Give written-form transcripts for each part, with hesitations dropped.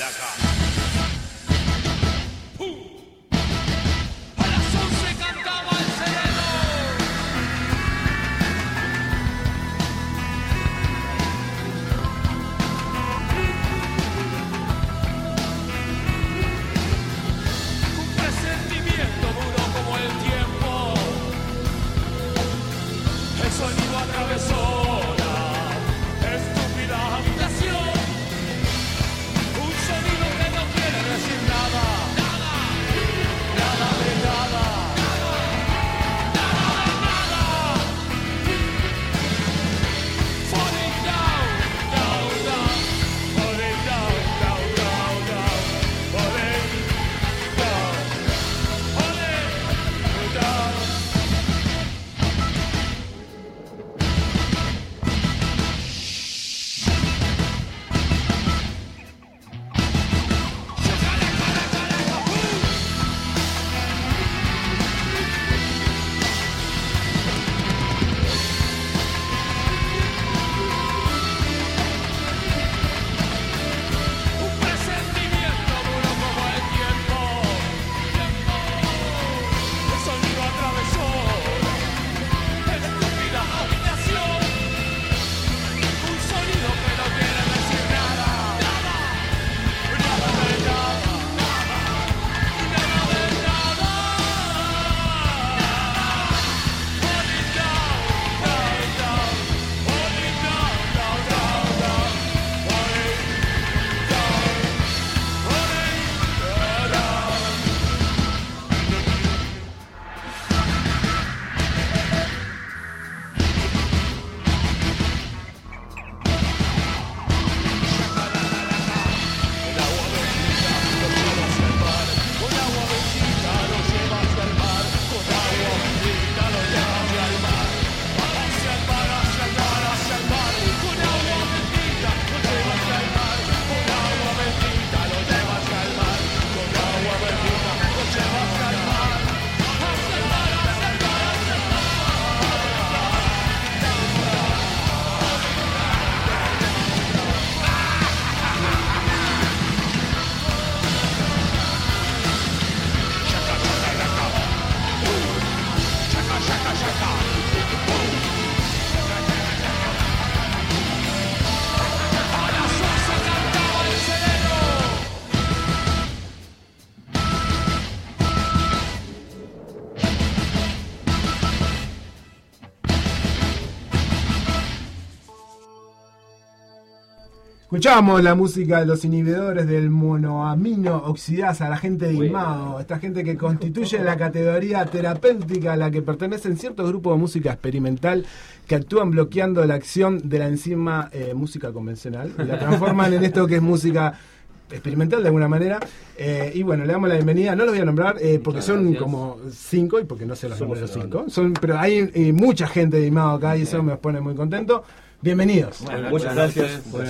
Escuchamos la música de los inhibidores del monoamino oxidasa, la gente de IMAO, esta gente que constituye la categoría terapéutica a la que pertenecen ciertos grupos de música experimental que actúan bloqueando la acción de la enzima música convencional y la transforman en esto que es música experimental de alguna manera. Y bueno, le damos la bienvenida. No los voy a nombrar porque son como 5 y porque no sé los números 5. Pero hay mucha gente de IMAO acá y eso me pone muy contento. Bienvenidos. Bueno, muchas gracias por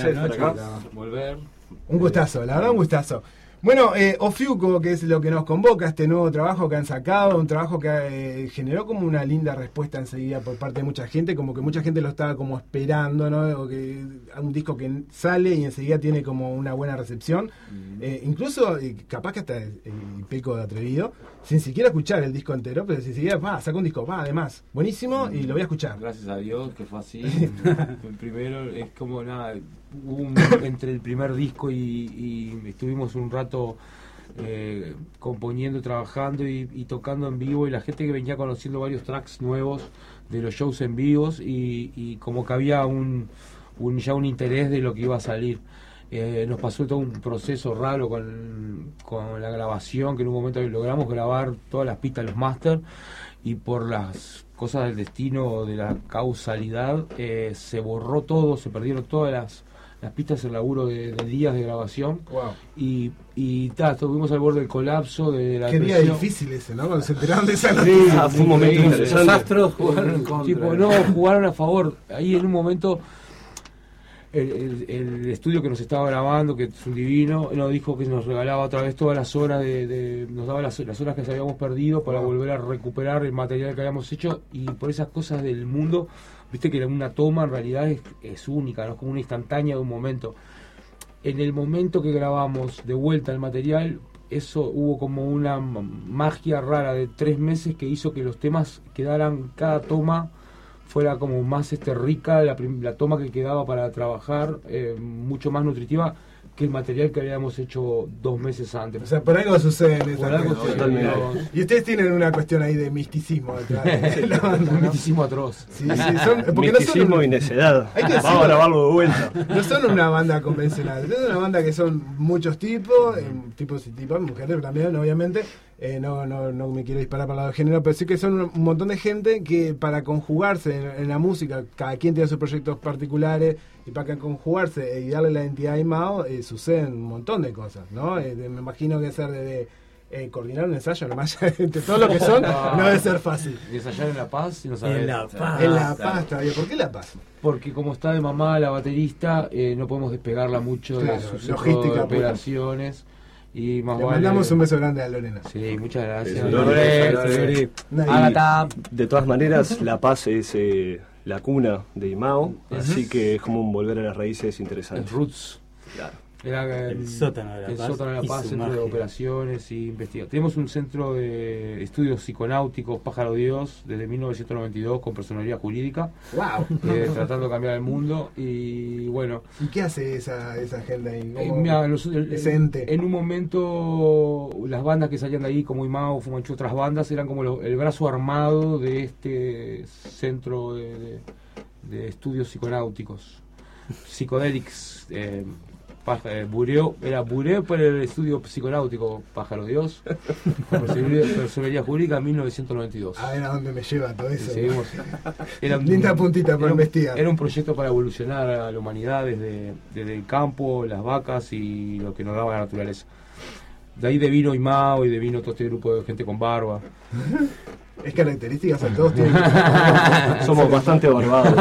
volver. Un gustazo, la verdad un gustazo. Bueno, Ofiuco, que es lo que nos convoca, este nuevo trabajo que han sacado, un trabajo que generó como una linda respuesta enseguida por parte de mucha gente, como que mucha gente lo estaba como esperando, ¿no? O que un disco que sale y enseguida tiene como una buena recepción, incluso capaz que hasta peco de atrevido, sin siquiera escuchar el disco entero, pero sin siquiera, saca un disco, además, buenísimo y lo voy a escuchar. Gracias a Dios que fue así. El primero es como nada, entre el primer disco y estuvimos un rato componiendo, trabajando y tocando en vivo, y la gente que venía conociendo varios tracks nuevos de los shows en vivos y como que había ya un interés de lo que iba a salir. Nos pasó todo un proceso raro con la grabación, que en un momento logramos grabar todas las pistas, los máster, y por las cosas del destino, de la causalidad, se borró todo, se perdieron todas las pistas, el laburo de días de grabación. Wow. Y estuvimos al borde del colapso, de la Qué depresión. día difícil ese, ¿no? Cuando se enteraron de esa noticia. Fue un momento interesante. Los Astros jugaron en contra. Jugaron a favor. Ahí en un momento el estudio que nos estaba grabando, que es un divino, nos dijo que nos regalaba otra vez todas las horas nos daba las horas que habíamos perdido para volver a recuperar el material que habíamos hecho. Y por esas cosas del mundo, viste que una toma en realidad es única, no es como una instantánea de un momento. en el momento que grabamos de vuelta el material, eso hubo como una magia rara de 3 meses que hizo que los temas quedaran, cada toma fuera como más rica, la toma que quedaba para trabajar, mucho más nutritiva que el material que habíamos hecho 2 meses antes. O sea, por algo sucede en Por esa algo cuestión. Y ustedes tienen una cuestión ahí de misticismo detrás de la banda, un ¿no? misticismo atroz. Sí, porque misticismo no son, y necedad. hay que Vamos a decirlo. grabarlo de vuelta. No son una banda convencional, son una banda que son muchos tipos, tipos y tipos, mujeres también, obviamente. No me quiero disparar para el lado de género, pero sí que son un montón de gente que para conjugarse en la música, cada quien tiene sus proyectos particulares, y para conjugarse y darle la identidad a Imao, suceden un montón de cosas, ¿no? Me imagino que hacer de coordinar un ensayo, nomás entre todo lo que son, no debe ser fácil. Y ensayar en La Paz, y no sabés. En La Paz. En La Paz todavía, ¿por qué La Paz? Porque como está de mamá la baterista, no podemos despegarla mucho Claro, de sus logística, de operaciones. Y más Le vale... mandamos un beso grande a Lorena. Sí, muchas gracias. Beso, Lore, Lore. Nadie- Ágata. De todas maneras, La Paz es la cuna de Imao, así que es como un volver a las raíces interesante. Roots. Claro. Era El sótano de La el Paz sótano de La y Paz, su centro de magia. operaciones y investigación. Tenemos un centro de estudios psiconáuticos, Pájaro Dios, desde 1992 con personalidad jurídica, ¡Wow! tratando de cambiar el mundo. Y bueno, ¿Y qué hace esa agenda ahí? ¿Cómo- mira, ese ente? en un momento las bandas que salían de ahí, como Imao, Fumanchu, otras bandas, eran como el brazo armado de este centro de estudios psiconáuticos, Psicodelics. Bureo, era Bureo para el estudio psiconáutico Pájaro Dios, con personalidad jurídica en 1992. A ver a dónde me lleva todo eso. Seguimos. Era Linda puntita para investigar. Era un proyecto para evolucionar a la humanidad desde el campo, las vacas y lo que nos daba la naturaleza. De ahí devino Imao y devino todo este grupo de gente con barba. Es característica, o sea, todos tienen... Somos bastante barbados.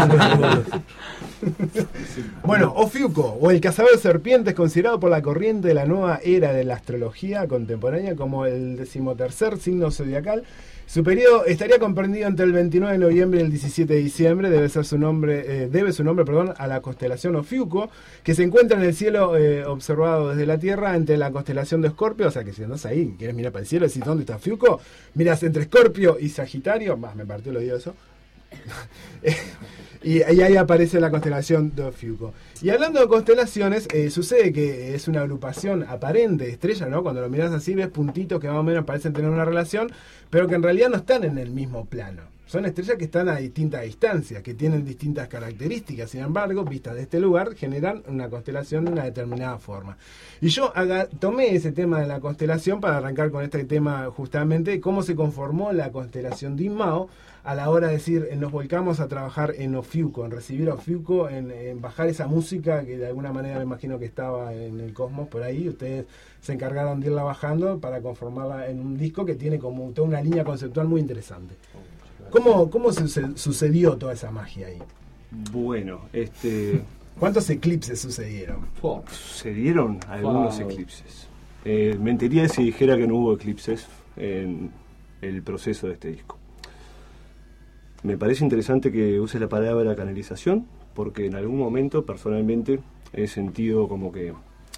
Bueno, Ofiuco, o el cazador de serpientes, considerado por la corriente de la nueva era de la astrología contemporánea como el 13º signo zodiacal. Su periodo estaría comprendido entre el 29 de noviembre y el 17 de diciembre. Debe su nombre a la constelación Ofiuco, que se encuentra en el cielo observado desde la Tierra entre la constelación de Escorpio. O sea que si andás ahí, quieres mirar para el cielo y decís ¿dónde está Ofiuco? Mirás entre Escorpio y Sagitario. Me partió el oído eso. Y ahí aparece la constelación de Ofiuco. Y hablando de constelaciones, sucede que es una agrupación aparente de estrellas, ¿no? Cuando lo miras así ves puntitos que más o menos parecen tener una relación, pero que en realidad no están en el mismo plano. Son estrellas que están a distintas distancias, que tienen distintas características. Sin embargo, vistas de este lugar, generan una constelación de una determinada forma. Y yo tomé ese tema de la constelación para arrancar con este tema justamente, cómo se conformó la constelación de Imao a la hora de decir, nos volcamos a trabajar en Ofiuco, en recibir a Ofiuco, en bajar esa música que de alguna manera me imagino que estaba en el cosmos por ahí. Ustedes se encargaron de irla bajando para conformarla en un disco que tiene como toda una línea conceptual muy interesante. ¿Cómo sucedió toda esa magia ahí? Bueno, ¿Cuántos eclipses sucedieron? sucedieron algunos Wow. eclipses. Mentiría si dijera que no hubo eclipses en el proceso de este disco. Me parece interesante que uses la palabra canalización, porque en algún momento, personalmente, he sentido como que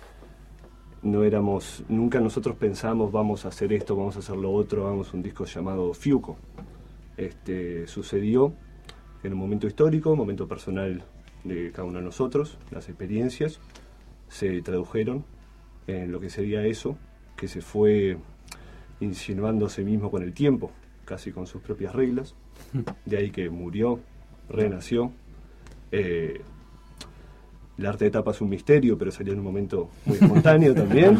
nunca nosotros pensamos vamos a hacer esto, vamos a hacer lo otro, hagamos un disco llamado Fiuco. Sucedió en un momento histórico, un momento personal de cada uno de nosotros, las experiencias se tradujeron en lo que sería eso, que se fue insinuando a sí mismo con el tiempo, casi con sus propias reglas, de ahí que murió, renació. El arte de tapa es un misterio, pero salió en un momento muy espontáneo también.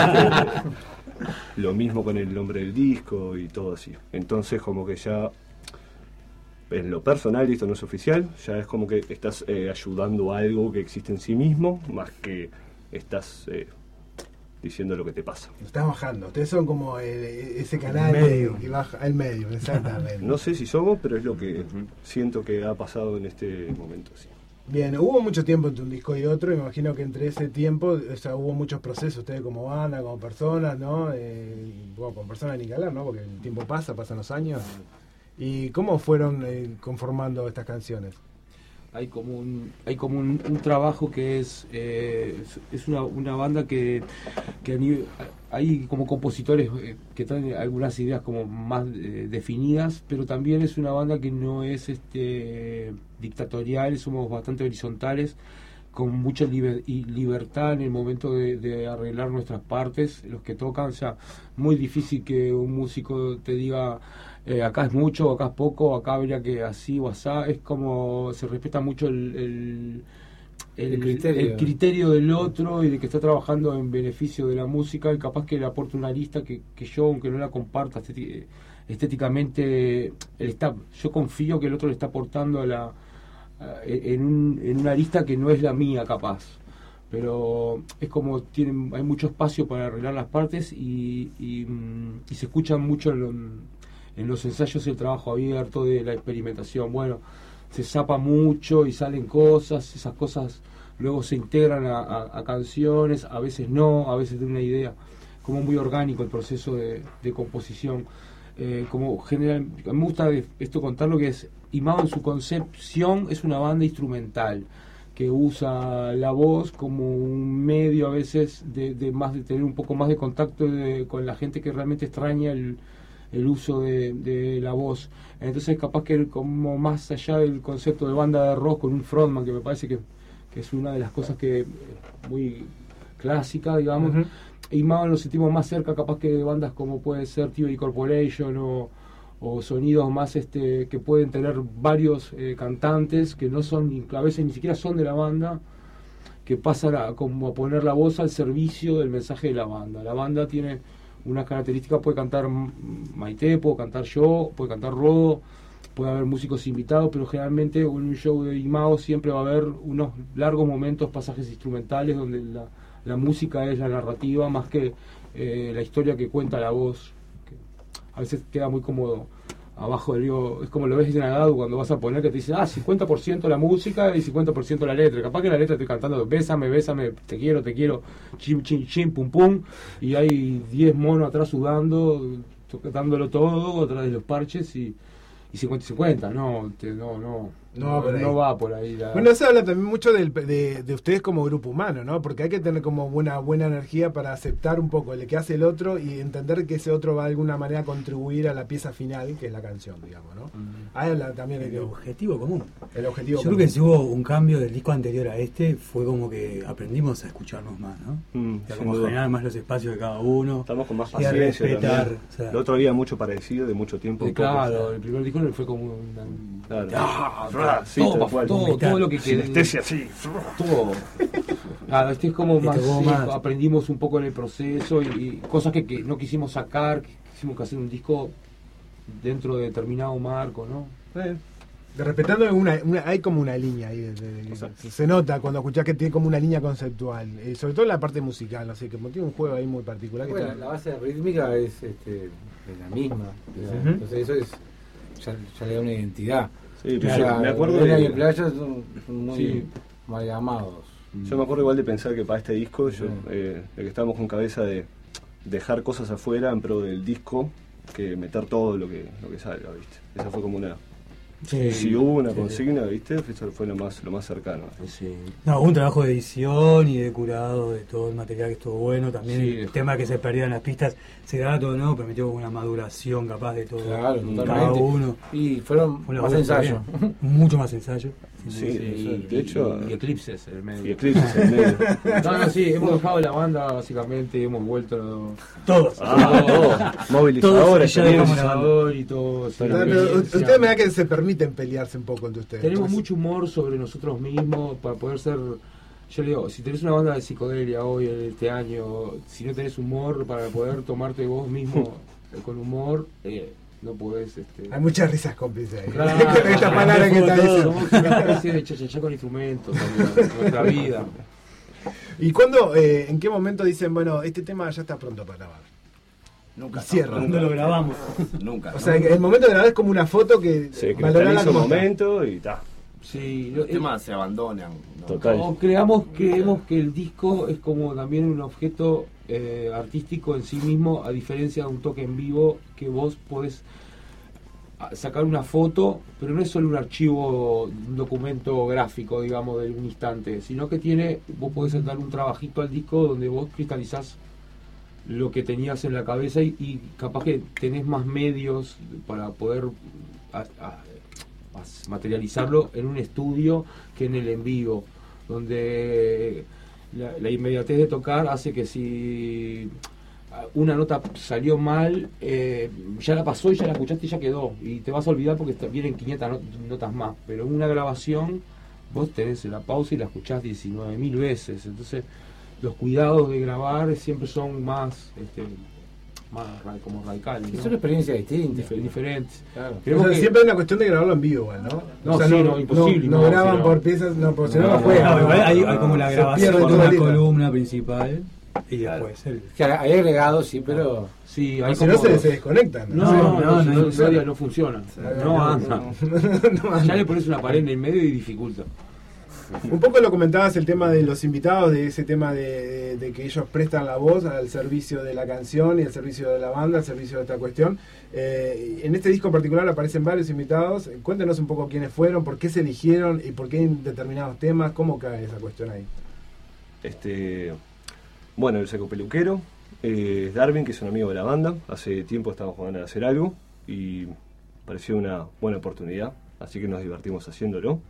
Lo mismo con el nombre del disco y todo así. Entonces como que ya, en lo personal, y esto no es oficial, ya es como que estás ayudando a algo que existe en sí mismo, más que estás diciendo lo que te pasa. Lo estás bajando. Ustedes son como ese canal que baja el medio, exactamente. No sé si somos, pero es lo que siento que ha pasado en este momento. Sí. Bien, hubo mucho tiempo entre un disco y otro, y me imagino que entre ese tiempo, o sea, hubo muchos procesos, ustedes como banda, como personas, ¿no? Bueno, como personas ni que hablar, ¿no? Porque el tiempo pasan los años. ¿Y cómo fueron conformando estas canciones? hay como un trabajo que es una banda que hay como compositores que traen algunas ideas como más definidas, pero también es una banda que no es dictatorial, somos bastante horizontales, con mucha libertad en el momento de arreglar nuestras partes, los que tocan. O sea, muy difícil que un músico te diga acá es mucho, acá es poco, acá habría que así o asá. Es como se respeta mucho el criterio del otro y de que está trabajando en beneficio de la música, y capaz que le aporta una arista que yo, aunque no la comparta estéticamente, yo confío que el otro le está aportando en una arista que no es la mía, capaz. Pero es como hay mucho espacio para arreglar las partes y se escuchan mucho en los ensayos el trabajo abierto de la experimentación. Bueno, se zapa mucho y salen cosas, esas cosas luego se integran a canciones, a veces no, a veces de una idea, como muy orgánico el proceso de composición. Como general, me gusta esto contarlo, que es Imao en su concepción es una banda instrumental que usa la voz como un medio a veces de tener un poco más de contacto con la gente que realmente extraña el uso de la voz. Entonces capaz que como más allá del concepto de banda de rock con un frontman, que me parece que es una de las cosas que muy clásica, digamos. Uh-huh. Y más nos sentimos más cerca capaz que de bandas como puede ser TV Corporation o sonidos más que pueden tener varios cantantes que no son, a veces ni siquiera son de la banda, que pasan como a poner la voz al servicio del mensaje de la banda. La banda tiene unas características, puede cantar Maite, puedo cantar yo, puede cantar Rodo, puede haber músicos invitados, pero generalmente en un show de Imao siempre va a haber unos largos momentos, pasajes instrumentales donde la música es la narrativa más que la historia que cuenta la voz, que a veces queda muy cómodo abajo del lío. Es como lo ves en Agado cuando vas a poner que te dicen 50% la música y 50% la letra. Capaz que la letra estoy cantando bésame, te quiero, chim, chim, chim, pum, pum, y hay 10 monos atrás sudando, dándolo todo atrás de los parches y 50-50, no va por ahí. Bueno, se habla también mucho de ustedes como grupo humano, ¿no? Porque hay que tener como una buena energía para aceptar un poco lo que hace el otro y entender que ese otro va de alguna manera a contribuir a la pieza final, que es la canción, digamos, ¿no? Ahí habla también de objetivo común. El objetivo Yo común. creo que si hubo un cambio del disco anterior a este, fue como que aprendimos a escucharnos más, ¿no? Como generar más los espacios de cada uno. Estamos con más paciencia. Respetar. O sea, el otro había mucho parecido, de mucho tiempo. Claro, el primer disco fue como todo lo que sinestesia, sí. Todo. Claro, es como más, aprendimos un poco en el proceso y cosas que no quisimos sacar, que quisimos que hacer un disco dentro de determinado marco, ¿no? Respetando hay como una línea ahí, se nota cuando escuchás que tiene como una línea conceptual, sobre todo en la parte musical, no sé, que tiene un juego ahí muy particular. Bueno, la base rítmica es la misma, entonces eso es ya le da una identidad. Sí, pero me acuerdo de y Playa son muy amalgamados. Yo me acuerdo igual de pensar que para este disco de que estábamos con cabeza de dejar cosas afuera en pro del disco, que meter todo lo que salga, ¿viste? Esa fue como una... si hubo una consigna, ¿viste? Eso fue lo más cercano. Sí. No, un trabajo de edición y de curado de todo el material que estuvo bueno. También el tema que se perdían las pistas, se grabó todo nuevo, permitió una maduración capaz de todo. Claro, cada uno. Y fueron más ensayos. Mucho más ensayos. Sí, de hecho. Y eclipses en el medio. Sí, hemos dejado la banda básicamente, hemos vuelto todos. Movilizadores, y todo. Ustedes me da que se permiten pelearse un poco entre ustedes. Tenemos mucho humor sobre nosotros mismos para poder ser. Yo le digo, si tenés una banda de psicodelia hoy en este año, si no tenés humor para poder tomarte vos mismo con humor, no podés. Hay muchas risas cómplices ahí. Claro, con esta palabra que está diciendo. Somos una especie de cha-cha-cha con instrumentos en nuestra vida. ¿Y cuándo, en qué momento dicen, bueno, este tema ya está pronto para grabar? Nunca. ¿Cuándo lo grabamos? Nunca. O sea, el momento de grabar es como una foto que valorarla como momento y está. Sí, los temas se abandonan, ¿no? Total. Creemos que el disco es como también un objeto artístico en sí mismo, a diferencia de un toque en vivo que vos podés sacar una foto, pero no es solo un archivo, un documento gráfico, digamos, de un instante, sino que vos podés dar un trabajito al disco donde vos cristalizás lo que tenías en la cabeza y capaz que tenés más medios para poder materializarlo en un estudio que en el en vivo, donde la inmediatez de tocar hace que si una nota salió mal, ya la pasó y ya la escuchaste y ya quedó, y te vas a olvidar porque vienen 500 notas más, pero en una grabación vos tenés la pausa y la escuchás 19.000 veces, entonces los cuidados de grabar siempre son más como radicales, ¿no? Es una experiencia distinta. Diferentes. Claro. O sea, siempre es una cuestión de grabarlo en vivo, igual, ¿no? No, o sea, sí, no, imposible. No graban por piezas, no, porque si no juegan. No, igual hay como la Se grabación pierde de toda una la columna principal y después el... Claro, hay agregados, sí, pero... Sí, hay Si no se desconectan. No funciona. No anda. No anda. Ya le pones una pared en el medio y dificulta. Un poco lo comentabas el tema de los invitados, de ese tema de que ellos prestan la voz al servicio de la canción y al servicio de la banda, al servicio de esta cuestión. En este disco en particular aparecen varios invitados. Cuéntenos un poco quiénes fueron, por qué se eligieron y por qué en determinados temas, cómo cae esa cuestión ahí. Bueno, el Psycho Peluquero, Darwin, que es un amigo de la banda. Hace tiempo estábamos jugando a hacer algo y pareció una buena oportunidad, así que nos divertimos haciéndolo.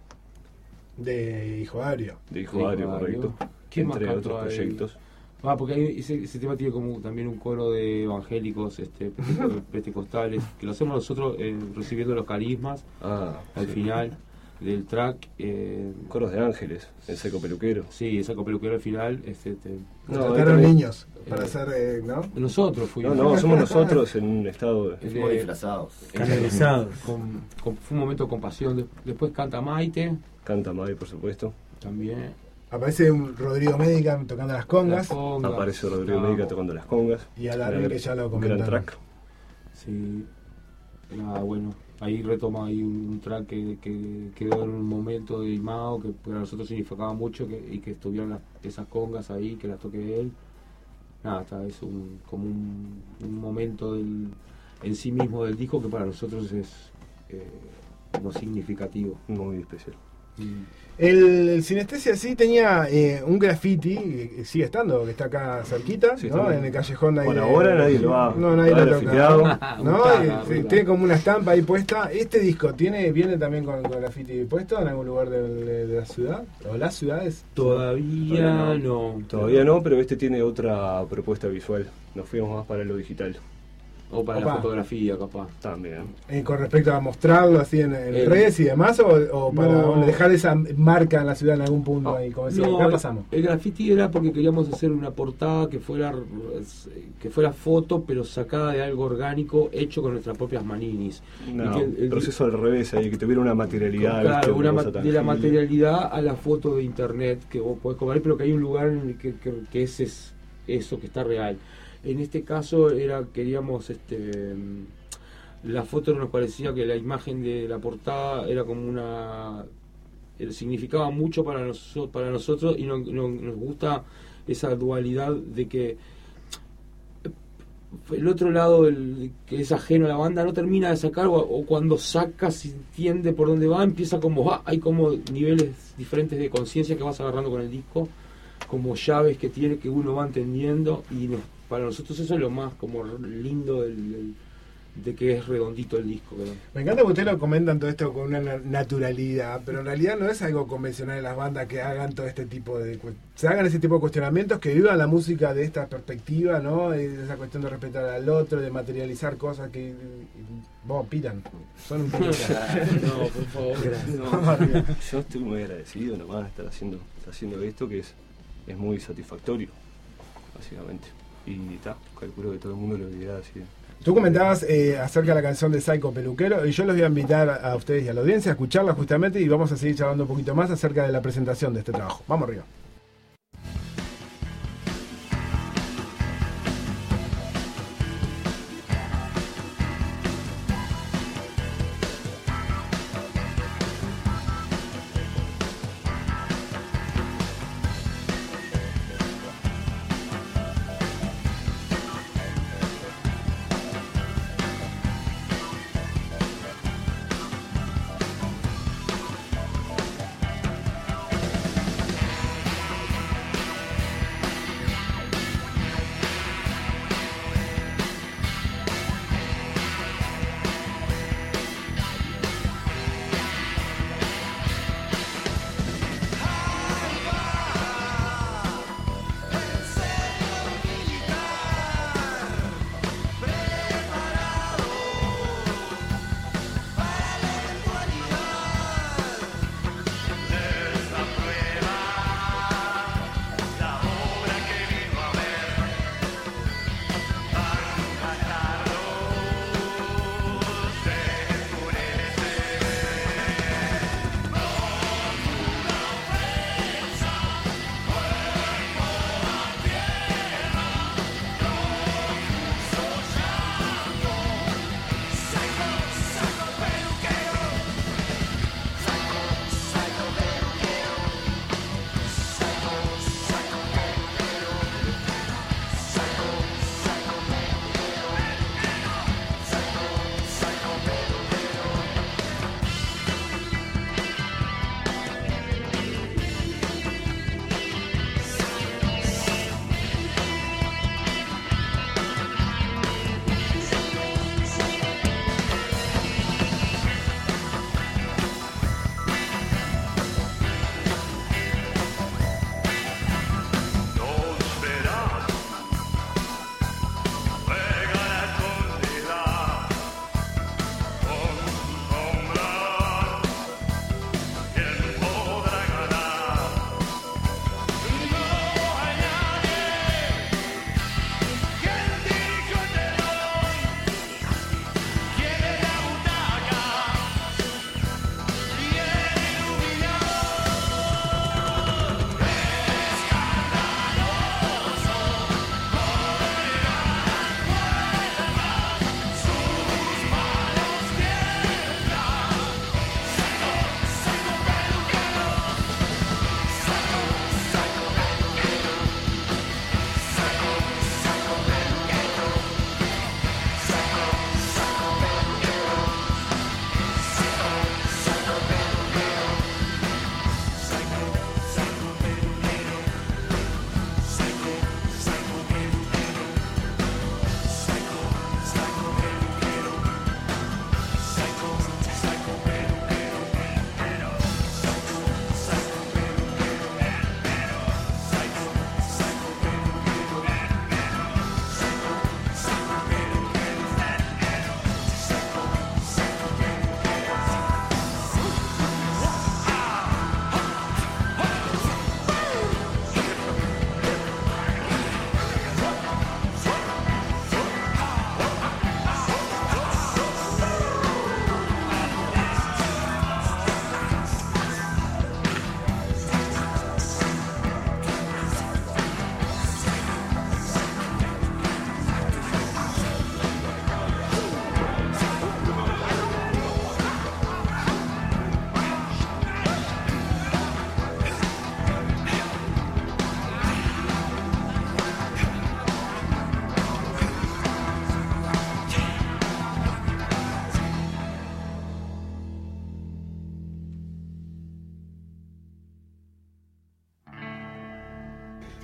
De Hijo Ario. De Hijo Ario, correcto. ¿Quién más entre cantó otros ahí? proyectos. Porque ese tema tiene como también un coro de evangélicos pentecostales, que lo hacemos nosotros recibiendo los carismas al final del track. Coros de ángeles, el Psycho Peluquero. Sí, el Psycho Peluquero al final. Trataron niños para hacer, ¿no? Nosotros fuimos. No, somos nosotros en un estado Fuimos disfrazados. Canalizados. Fue un momento con pasión. Después canta Maite. Canta Mai, por supuesto. También. Aparece un Rodrigo Médica tocando las congas. Aparece Rodrigo Médica tocando las congas. Y a Darwin, que ya lo Un comentaron. gran track. Sí. Bueno, ahí retoma ahí un track que quedó en un momento de Imao que para nosotros significaba mucho y que estuvieran esas congas ahí, que las toque él. Es como un momento en sí mismo del disco que para nosotros es muy significativo. Muy especial. El Sinestesia sí tenía un graffiti, sigue estando, que está acá cerquita, Sí, ¿no? En el callejón ahí. Por ahora nadie lo ha nadie lo ha grafiteado. tocado, ¿no? Tiene como una estampa ahí puesta. ¿Este disco viene también con graffiti puesto en algún lugar de la ciudad? ¿O las ciudades? Todavía no. Todavía no, pero este tiene otra propuesta visual. Nos fuimos más para lo digital. O para la fotografía, capaz. También. Con respecto a mostrarlo así en redes y demás, o para dejar esa marca en la ciudad en algún punto ahí, como decía, acá pasamos. El graffiti era porque queríamos hacer una portada que fuera foto, pero sacada de algo orgánico, hecho con nuestras propias maninis. No, el proceso al revés, ahí, que tuviera una materialidad. Claro, ¿viste? de la materialidad a la foto de internet que vos podés comer, pero que hay un lugar en el que ese es eso, que está real. En este caso queríamos la foto nos parecía que la imagen de la portada era como significaba mucho para nosotros y nos gusta esa dualidad de que el otro lado que es ajeno a la banda no termina de sacar o cuando saca se entiende por dónde va, empieza como hay como niveles diferentes de conciencia que vas agarrando con el disco, como llaves que tiene que uno va entendiendo y para nosotros eso es lo más como lindo de que es redondito el disco, ¿verdad? Me encanta que ustedes lo comentan todo esto con una naturalidad, pero en realidad no es algo convencional en las bandas que hagan todo este tipo se hagan ese tipo de cuestionamientos, que vivan la música de esta perspectiva, ¿no? Esa cuestión de respetar al otro, de materializar cosas que pidan. Son un poco... No, por favor. Yo estoy muy agradecido nomás de estar haciendo esto, que es muy satisfactorio, básicamente. Y calculo que todo el mundo lo dirá así. Tú comentabas acerca de la canción de Psycho Peluquero, y yo los voy a invitar a ustedes y a la audiencia a escucharla justamente, y vamos a seguir charlando un poquito más acerca de la presentación de este trabajo. Vamos arriba.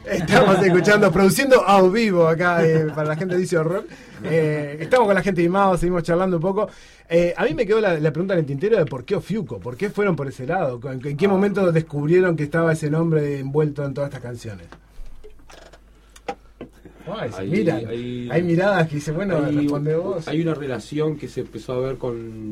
Estamos escuchando, produciendo a vivo acá para la gente de Vicio Rock. Estamos con la gente de Imao, seguimos charlando un poco. A mí me quedó la pregunta en el tintero de por qué Ofiuco, por qué fueron por ese lado, en qué momento descubrieron que estaba ese nombre envuelto en todas estas canciones. Ay, hay miradas que dicen, bueno, responde vos. Hay una relación que se empezó a ver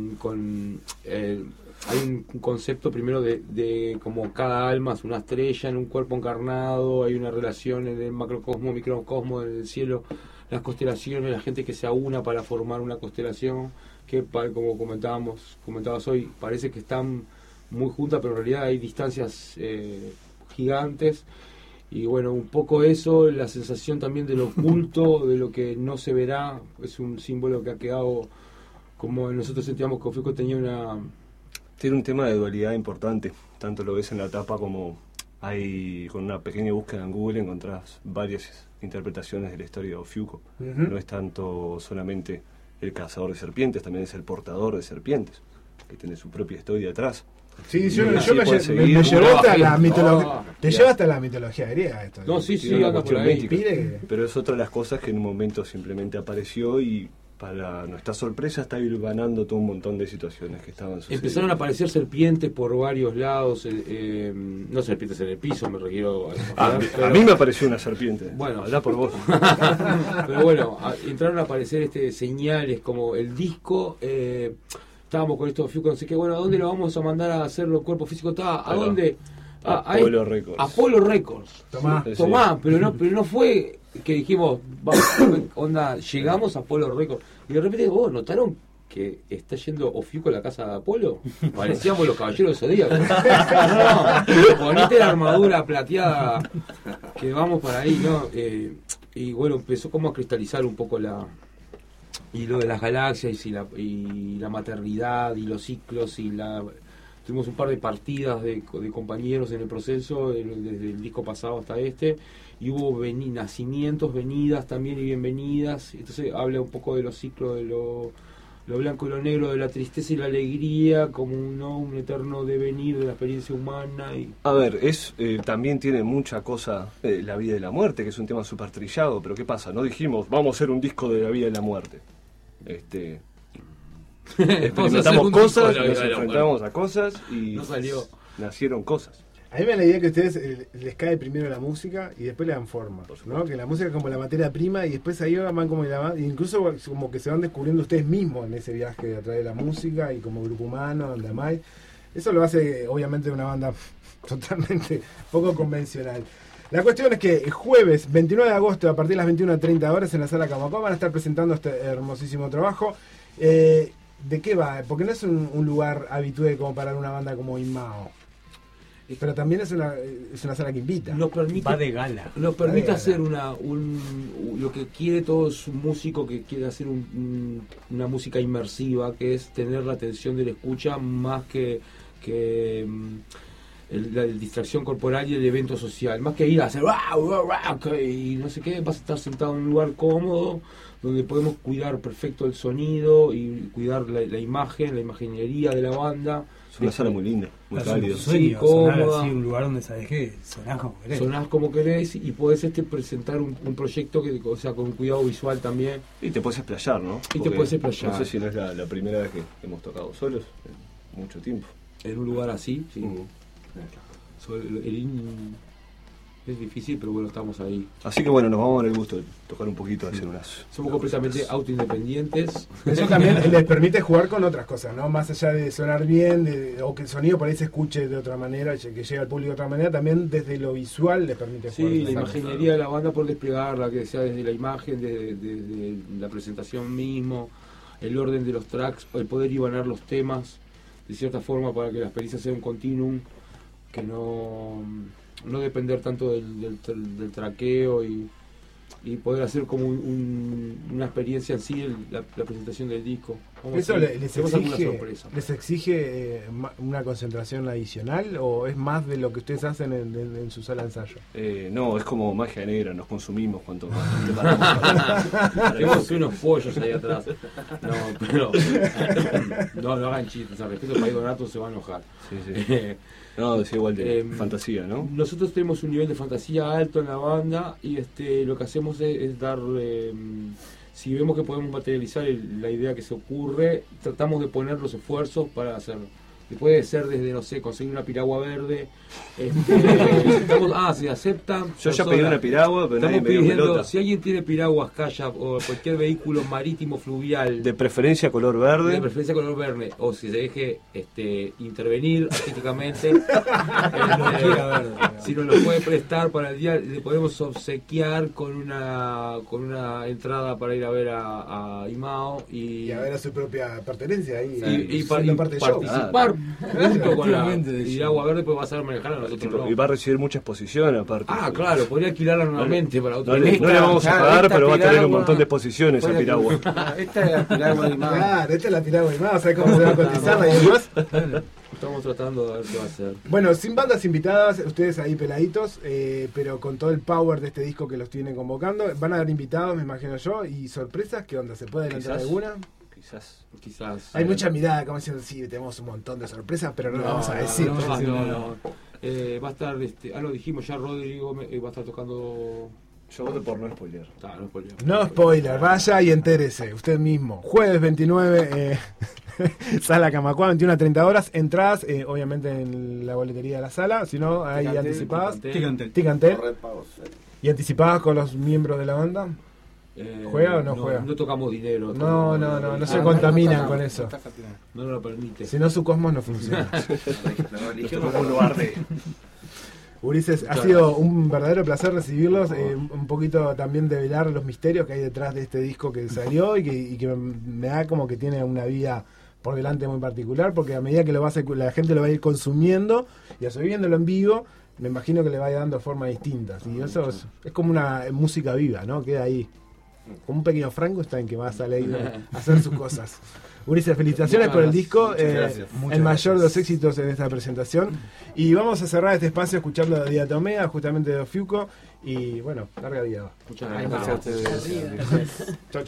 hay un concepto primero de como cada alma es una estrella en un cuerpo encarnado, hay una relación en el macrocosmo, microcosmo, en el cielo, las constelaciones, la gente que se aúna para formar una constelación que, como comentabas hoy, parece que están muy juntas, pero en realidad hay distancias gigantes. Y bueno, un poco eso, la sensación también de lo oculto, de lo que no se verá, es un símbolo que ha quedado, como nosotros sentíamos que Ofiuco tenía Tiene un tema de dualidad importante, tanto lo ves en la tapa como hay, con una pequeña búsqueda en Google encontrás varias interpretaciones de la historia de Ofiuco. No es tanto solamente el cazador de serpientes, también es el portador de serpientes, que tiene su propia historia atrás. Sí, yo me llevó hasta la mitología. Te lleva hasta la mitología griega esto. No, sí, anda por ahí. Pero es otra de las cosas que en un momento simplemente apareció y para nuestra sorpresa está hilvanando todo un montón de situaciones que estaban sucediendo. Empezaron a aparecer serpientes por varios lados, no serpientes en el piso, me refiero a mí me apareció una serpiente. Bueno, habla por vos. Pero bueno, entraron a aparecer señales como el disco. Estábamos con esto de Ofiuco, no sé qué, bueno, ¿a dónde lo vamos a mandar a hacer los cuerpos físicos? ¿A dónde? Apollo Records. Apollo Records. Tomá, pero no fue que dijimos, onda, llegamos a Apollo Records. Y de repente, ¿notaron que está yendo Ofiuco a la casa de Apolo? Parecíamos los caballeros de Zodíaco. No, ponete la armadura plateada, que vamos para ahí, ¿no? Y bueno, empezó como a cristalizar un poco y lo de las galaxias y la maternidad y los ciclos tuvimos un par de partidas de compañeros en el proceso desde el disco pasado hasta este, y hubo nacimientos, venidas también y bienvenidas. Entonces habla un poco de los ciclos de lo blanco y lo negro, de la tristeza y la alegría, como un eterno devenir de la experiencia humana. A ver, también tiene mucha cosa la vida y la muerte, que es un tema súper trillado, pero ¿qué pasa? No dijimos, vamos a hacer un disco de la vida y la muerte. Experimentamos cosas, nos enfrentamos a cosas y nacieron cosas. A mí me da la idea que a ustedes les cae primero la música y después le dan forma, ¿no? Que la música es como la materia prima y después ahí van como incluso como que se van descubriendo ustedes mismos en ese viaje a través de la música y como grupo humano, donde amáis. Eso lo hace obviamente una banda totalmente poco convencional. La cuestión es que el jueves 29 de agosto a partir de las 21:30 horas en la Sala Camacua van a estar presentando este hermosísimo trabajo. ¿De qué va? Porque no es un lugar habitual como para una banda como Imao. Pero también es una sala que invita. Va de gala. Nos permite hacer lo que quiere todo músico que quiere hacer una música inmersiva, que es tener la atención del escucha más que la distracción corporal y el evento social. Más que ir a hacer y no sé qué, vas a estar sentado en un lugar cómodo donde podemos cuidar perfecto el sonido y cuidar la imagen, la imaginería de la banda. Es una sala muy linda, muy cálida. Sí, cómoda. Así, un lugar donde sabes que sonás como querés. Sonás como querés y podés presentar un proyecto que, o sea, con cuidado visual también. Y te puedes explayar, ¿no? Y te puedes explayar. No sé si no es la primera vez que hemos tocado solos en mucho tiempo. En un lugar así, sí. Es difícil, pero bueno, estamos ahí. Así que bueno, nos vamos a dar el gusto de tocar un poquito, de hacer unas... Somos completamente autoindependientes. Eso también les permite jugar con otras cosas, ¿no? Más allá de sonar bien, o que el sonido por ahí se escuche de otra manera, que llegue al público de otra manera, también desde lo visual les permite jugar. Sí, la imaginería de la banda por desplegarla, que sea desde la imagen, desde la presentación mismo, el orden de los tracks, el poder ibanar los temas de cierta forma para que la experiencia sea un continuum, que no depender tanto del traqueo y y poder hacer como una experiencia en sí, la presentación del disco. ¿Eso les exige una concentración adicional o es más de lo que ustedes hacen en su sala de ensayo? No, es como magia negra, nos consumimos cuanto más. Tenemos unos pollos ahí atrás. No, pero no hagan chistes, al respecto, el País Donato se va a enojar. Sí. No, es igual de fantasía, ¿no? Nosotros tenemos un nivel de fantasía alto en la banda y lo que hacemos es dar, si vemos que podemos materializar la idea que se ocurre, tratamos de poner los esfuerzos para hacerlo. Que puede ser desde, no sé, conseguir una piragua verde. Se aceptan. Yo ya pedí una piragua, pero nadie me dio pelota. Si alguien tiene piraguas, kayak o cualquier vehículo marítimo fluvial. De preferencia color verde. O si se deje intervenir artísticamente. Si nos lo puede prestar para el día, le podemos obsequiar con una entrada para ir a ver a Imao. Y a ver a su propia pertenencia ahí. Y participar. Con la piragua verde, pues va a saber manejar a nosotros. Y va a recibir mucha exposición aparte. Claro, podría alquilarla nuevamente para otro. No le vamos a pagar, pero va a tener un montón de exposiciones esa piragua. Esta es la piragua de Imao. Claro, esta es la piragua de Imao, ¿sabes cómo se va a cotizarla y demás? Estamos tratando de ver qué va a hacer. Bueno, sin bandas invitadas, ustedes ahí peladitos, pero con todo el power de este disco que los tiene convocando, van a haber invitados, me imagino yo, y sorpresas, ¿qué onda? ¿Se puede adelantar alguna? Quizás. Hay mucha mirada, como diciendo, sí, tenemos un montón de sorpresas, pero no lo vamos a decir. No. Va a estar, lo dijimos ya, Rodrigo va a estar tocando. Yo voto por no spoilear. No spoiler, vaya y entérese, usted mismo. Jueves 29, Sala Camacuá, 21 a 30 horas. Entradas, obviamente en la boletería de la sala, si no, hay anticipadas. Ticantel. ¿Y anticipadas con los miembros de la banda? ¿Juega o no juega? No tocamos dinero. No se contaminan con eso. No lo permite. Si no, su cosmos no funciona. Ulises, ha sido un verdadero placer recibirlos, un poquito también develar los misterios que hay detrás de este disco que salió y que me da como que tiene una vida por delante muy particular, porque a medida que la gente lo va a ir consumiendo y viéndolo en vivo, me imagino que le va a ir dando formas distintas. Y eso es como una música viva, ¿no? Queda ahí. Como un pequeño Frankenstein que va a salir a hacer sus cosas. Ulises, felicitaciones por el disco, el mayor de los éxitos en esta presentación. Y vamos a cerrar este espacio escuchando a Diatomea, justamente de Ofiuco. Y bueno, larga vida. Muchas gracias a ustedes. Chau.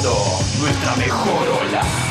nuestra mejor ola.